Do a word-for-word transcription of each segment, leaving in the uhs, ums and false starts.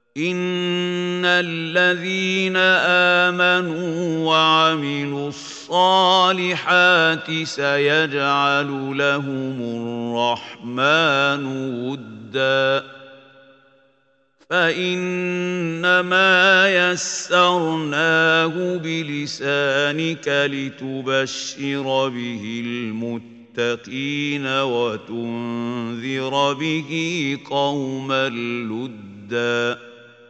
إن الذين آمنوا وعملوا الصالحات سيجعل لهم الرحمن ودا فإنما يسرناه بلسانك لتبشر به المتقين وتنذر به قوما لدا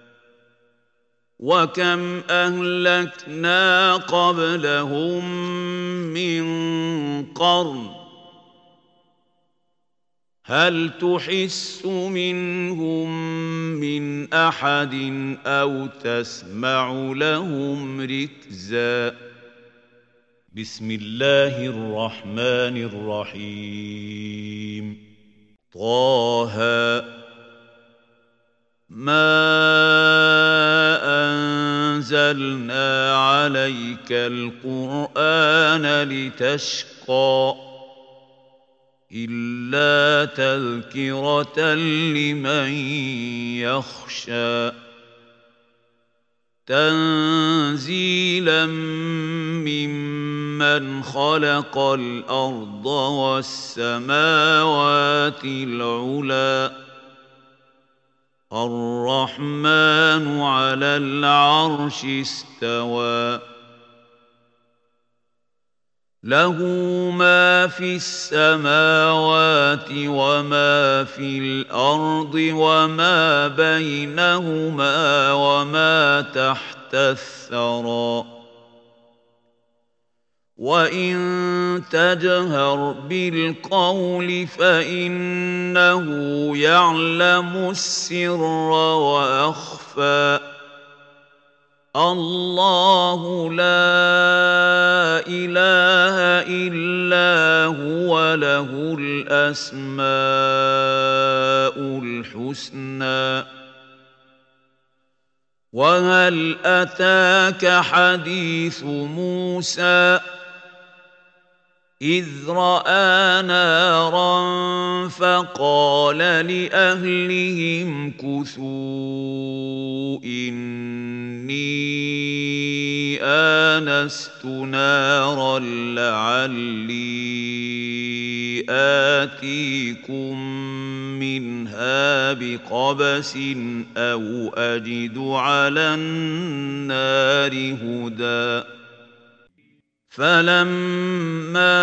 وكم أهلكنا قبلهم من قرن هل تحس منهم من أحد أو تسمع لهم ركزا بسم الله الرحمن الرحيم طه ما أنزلنا عليك القرآن لتشقى إلا تذكرة لمن يخشى تنزيلا ممن خلق الأرض والسماوات العلى الرحمن على العرش استوى له ما في السماوات وما في الأرض وما بينهما وما تحت الثرى وإن تجهر بالقول فإنه يعلم السر وأخفى الله لا إله إلا هو له الأسماء الحسنى وهل أتاك حديث موسى إذ رأى نارا فقال لأهلهم كثوا إني آنست نارا لعلي آتيكم منها بقبس أو أجد على النار هدى فلما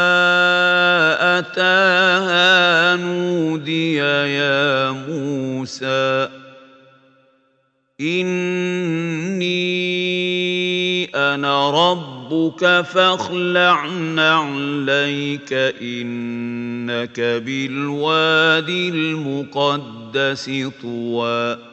أتاها نودي يا موسى إني أنا ربك فاخلع نعليك إنك بالوادي المقدس طوى